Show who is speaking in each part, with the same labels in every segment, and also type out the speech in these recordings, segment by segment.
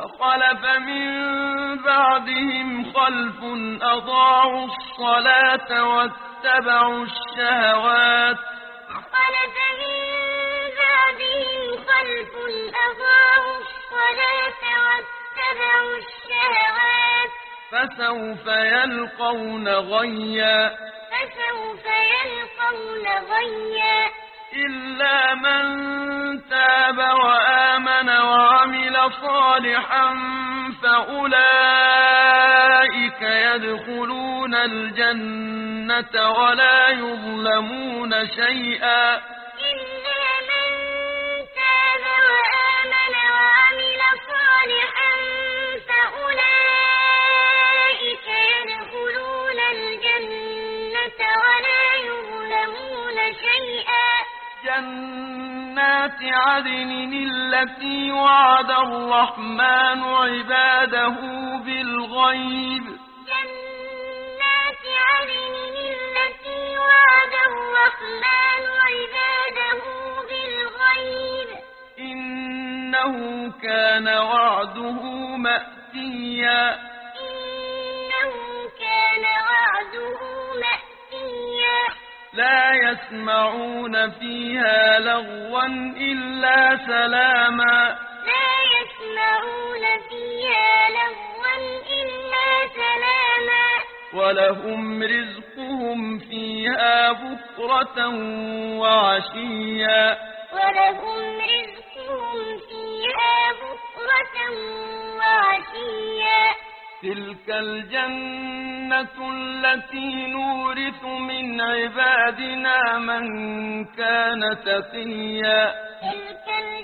Speaker 1: فخلف من بعدهم خلف أضاعوا الصلاة واتبعوا الشهوات
Speaker 2: فخلف من بعدهم خلف أضاعوا الصلاة واتبعوا الشهوات
Speaker 1: فسوف يلقون غيا
Speaker 2: فسوف يلقون غيا
Speaker 1: إلا من تاب وآمن وعمل صالحا فأولئك يدخلون الجنة ولا يظلمون شيئا
Speaker 2: إلا من تاب وآمن وعمل صالحا فأولئك يدخلون الجنة ولا يظلمون شيئا
Speaker 1: جنات عدن التي وعد الرحمن عباده بالغيب
Speaker 2: جنات عدن التي وعد الرحمن عباده بالغيب
Speaker 1: إنه كان وعده مأتيا
Speaker 2: إنه كان وعده مأتيا
Speaker 1: لا يسمعون فيها لغوا إلا سلاما
Speaker 2: لا يسمعون فيها لغوا إلا سلاما
Speaker 1: ولهم رزقهم فيها بكرة وعشيا
Speaker 2: ولهم رزقهم فيها بكرة وعشيا
Speaker 1: تلك الجنة التي نورث من عبادنا من كان تقيا
Speaker 2: تلك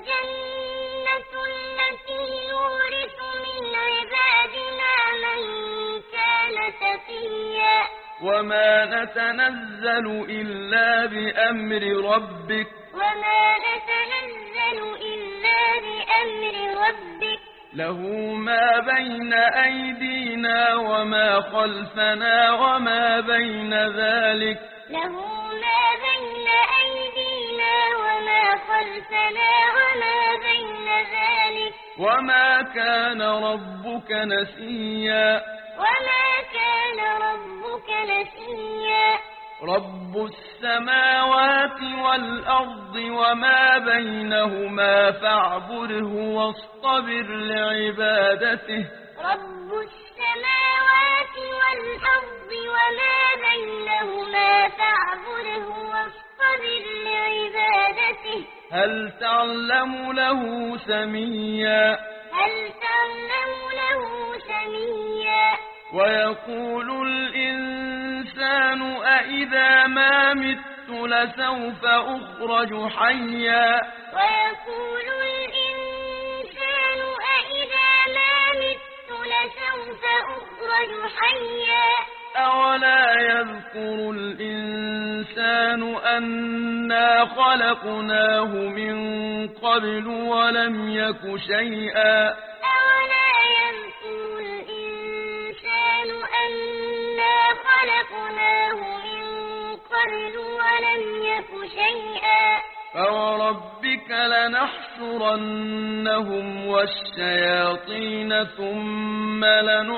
Speaker 2: الجنة التي نورث من عبادنا من كان تقيا
Speaker 1: وما نتنزل إلا بأمر ربك
Speaker 2: وما نتنزل إلا بأمر ربك
Speaker 1: له ما بين أيدينا وما خلفنا وما بين ذلك
Speaker 2: له ما بين أيدينا وما خلفنا وما بين ذلك
Speaker 1: وما كان ربك نسيا
Speaker 2: وما كان ربك نسيا
Speaker 1: رب السماوات والأرض وما بينهما فاعبده واصطبر لعبادته
Speaker 2: رب السماوات والأرض وما بينهما فاعبده واصطبر لعبادته
Speaker 1: هل تعلم له سميا
Speaker 2: هل تعلم له سميا
Speaker 1: ويقول الإنسان أإذا ما مت لسوف أخرج حيا
Speaker 2: ويقول الإنسان أإذا ما مت لسوف أخرج حيا
Speaker 1: أولا يذكر الإنسان أنا خلقناه من قبل ولم يك شيئا
Speaker 2: أولا يذكر الإنسان أنا خلقناه من قبل ولم يك شيئا
Speaker 1: فوربك لنحشرنهم والشياطين ثم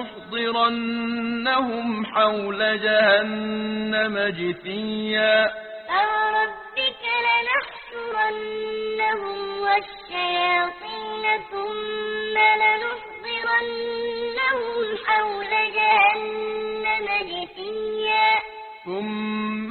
Speaker 1: لنحضرنهم حول جهنم جثيا
Speaker 2: فوربك لنحشرنهم والشياطين ثم لنحضرنهم حول جهنم جثيا
Speaker 1: ثم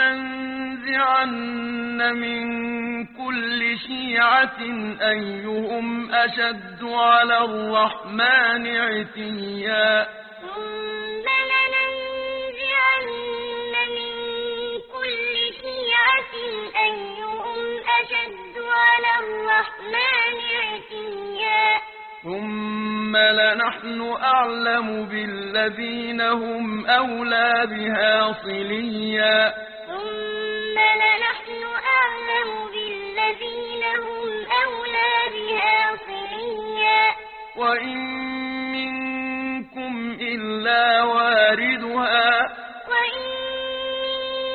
Speaker 1: لننزعن من كل شيعة أيهم أشد على الرحمن عتيا
Speaker 2: ثم لننزعن من كل شيعة أيهم أشد على الرحمن عتيا
Speaker 1: ثم لنحن أعلم بالذين هم أولى بها صليا
Speaker 2: ثم لنحن أعلم بالذين هم أولى بها صليا
Speaker 1: وإن منكم إلا واردها
Speaker 2: وإن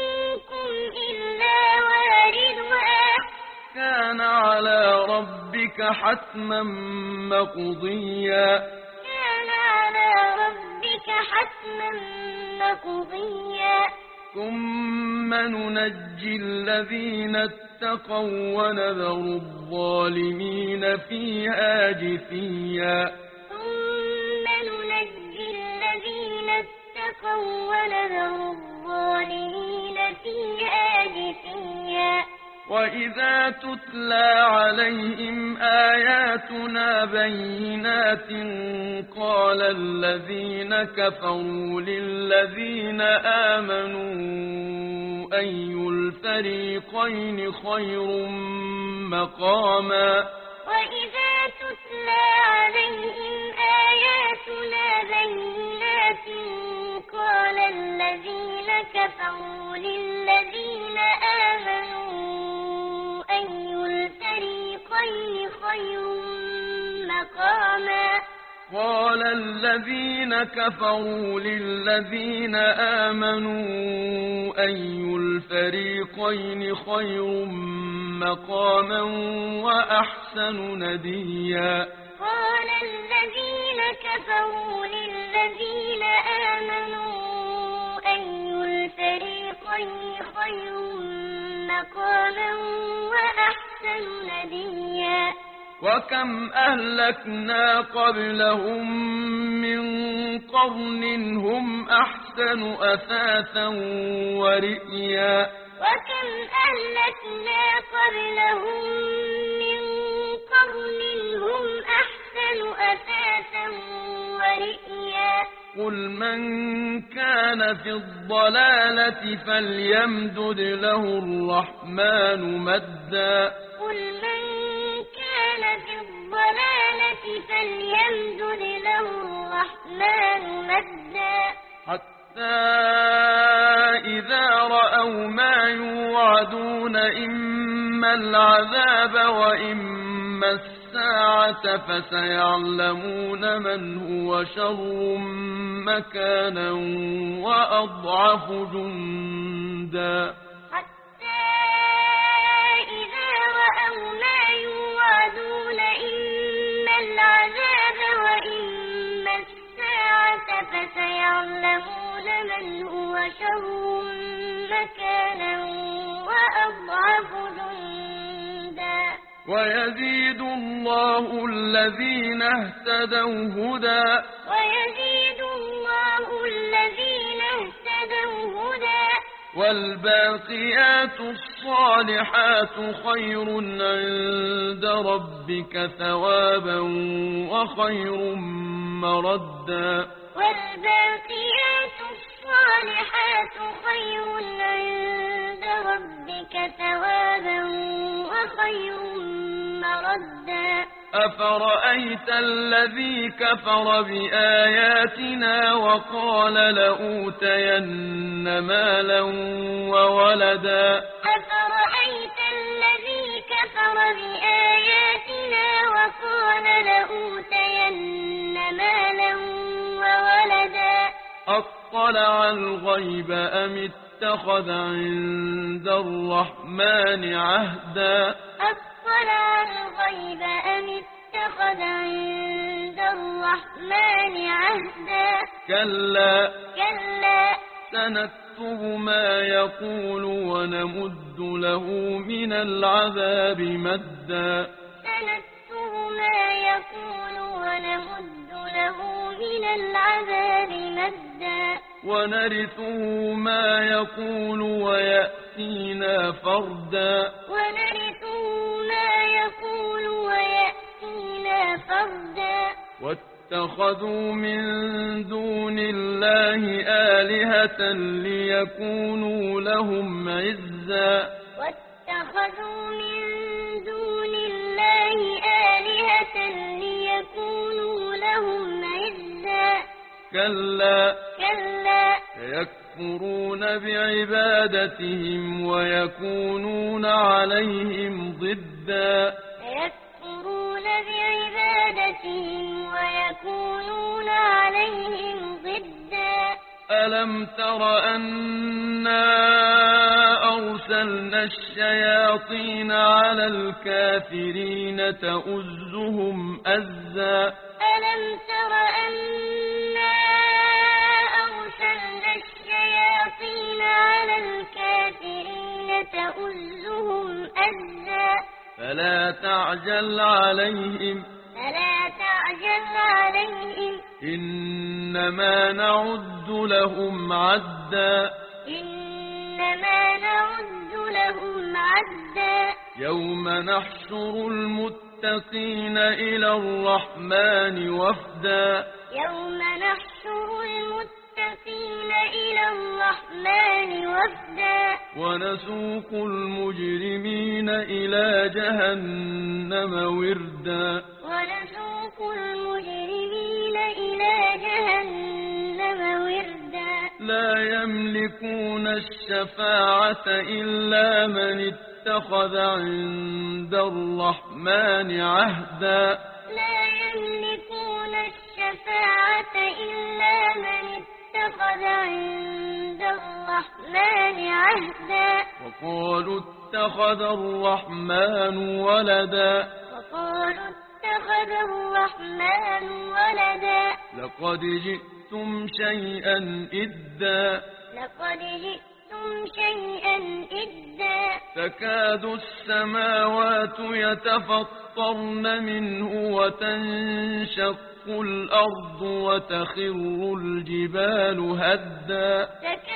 Speaker 2: منكم إلا واردها
Speaker 1: كان على ربك ربك حتما مقضيا
Speaker 2: كان على ربك حتما مقضيا
Speaker 1: ثم ننجي الذين اتقوا ونذر الظالمين فيها جثيا
Speaker 2: ثم ننجي الذين اتقوا ونذر الظالمين فيها جثيا
Speaker 1: وإذا تتلى عليهم آياتنا بينات قال الذين كفروا للذين آمنوا أي الفريقين خير مقاما
Speaker 2: وإذا تتلى عليهم آياتنا بينات قال الذين كفروا للذين آمنوا أي الفريقين خير مقاما
Speaker 1: قال الذين كفروا للذين آمنوا أي الفريقين خير مقاما وأحسن نديا
Speaker 2: قال الذين كفروا للذين آمنوا أي الفريقين خير مقاما وأحسن نديا
Speaker 1: وكم أهلكنا قبلهم من قرن هم أحسن أثاثا ورئيا
Speaker 2: وكم أهلكنا قبلهم من قرن هم أحسن أثاثا ورئيا
Speaker 1: قل من كان في الضلالة فليمدد له الرحمن مدا
Speaker 2: قل من كان في الضلالة فليمدد له الرحمن مدا
Speaker 1: حتى إذا رأوا ما يوعدون إما العذاب وإما الساعة فسيعلمون من هو شر مكانا وأضعف جندا
Speaker 2: حتى إذا رأوا ما يوعدون إما العذاب وإما الساعة فسيعلمون من هو شر مكانا وأضعف جندا
Speaker 1: ويزيد الله الذين اهتدوا هدى
Speaker 2: ويزيد الله الذين اهتدوا هدى
Speaker 1: والباقيات الصالحات خير عند ربك ثوابا وخير مردا
Speaker 2: والباقيات الصالحات خير عند ربك ثوابا وخير مردا
Speaker 1: أفرأيت الذي كفر بآياتنا وقال لأوتين مالا وولدا
Speaker 2: أفرأيت الذي كفر بآياتنا وقال لأوتين مالا وولدا
Speaker 1: أطلع الغيب أم اتخذ عند الرحمن عهدا
Speaker 2: أطلع الغيب أم اتخذ عند الرحمن عهدا
Speaker 1: كلا
Speaker 2: كلا
Speaker 1: سنكتب ما يقول ونمد له من العذاب مدا
Speaker 2: سنكتب ما يقول ونمد له من العذاب مدا
Speaker 1: ونرثه ما يقول ويأتينا فردا
Speaker 2: ونرثه ما يقول ويأتينا فردا
Speaker 1: واتخذوا من دون الله آلهة ليكونوا لهم عزا
Speaker 2: واتخذوا من دون الله آلهة ليكونوا لهم عزا
Speaker 1: كلا
Speaker 2: كلا
Speaker 1: يكفرون بعبادتهم ويكونون عليهم ضدا
Speaker 2: يكفرون بعبادتهم ويكونون عليهم ضدا
Speaker 1: ألم تر أنا أرسلنا الشياطين على الكافرين تؤزهم أزا
Speaker 2: ألم تر أنا أرسلنا الشياطين على الكافرين تؤزهم أزا
Speaker 1: فلا تعجل عليهم إنما نعد لهم عدا يوم نحشر المتقين إلى الرحمن وفدا ونسوق المجرمين إلى جهنم وردا لا يملكون الشفاعة إلا من اتخذ عند الرحمن عهدا وقالوا اتخذ الرحمن ولدا لقد جئتم شيئا إدا تكاد السماوات يتفطرن منه وتنشق الأرض وتخر الجبال هدا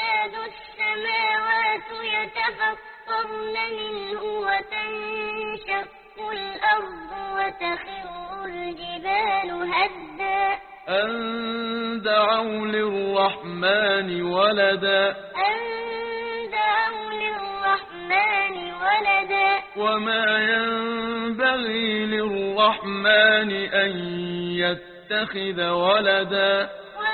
Speaker 1: أن دعوا للرحمن ولدا وما ينبغي للرحمن أن يتخذ ولدا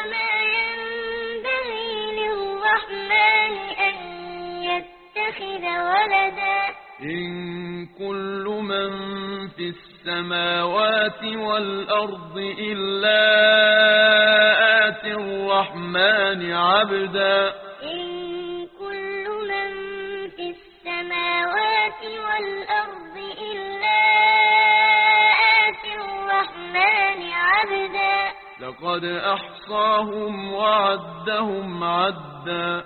Speaker 1: إن كل من في السماوات والأرض إلا آتي الرحمن عبدا لقد أحصاهم وعدهم عدا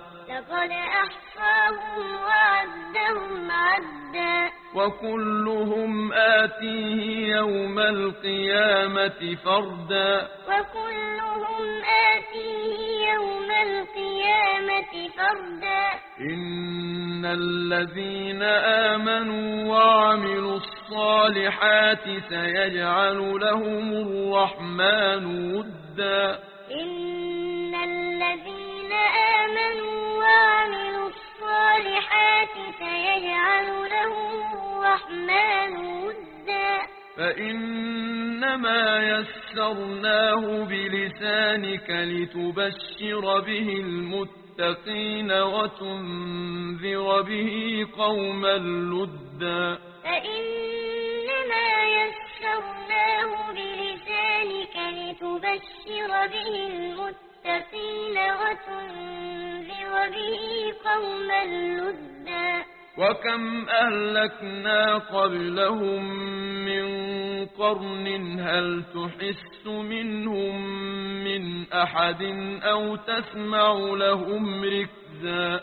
Speaker 1: وكلهم آتيه يوم القيامة فردا إن الذين آمنوا وعملوا الصالحات سيجعل لهم الرحمن ودا فإنما يسرناه بلسانك لتبشر به المتقين وتنذر به قوما لدا وكم أهلكنا قبلهم من قرن هل تحس منهم من أحد أو تسمع لهم ركزا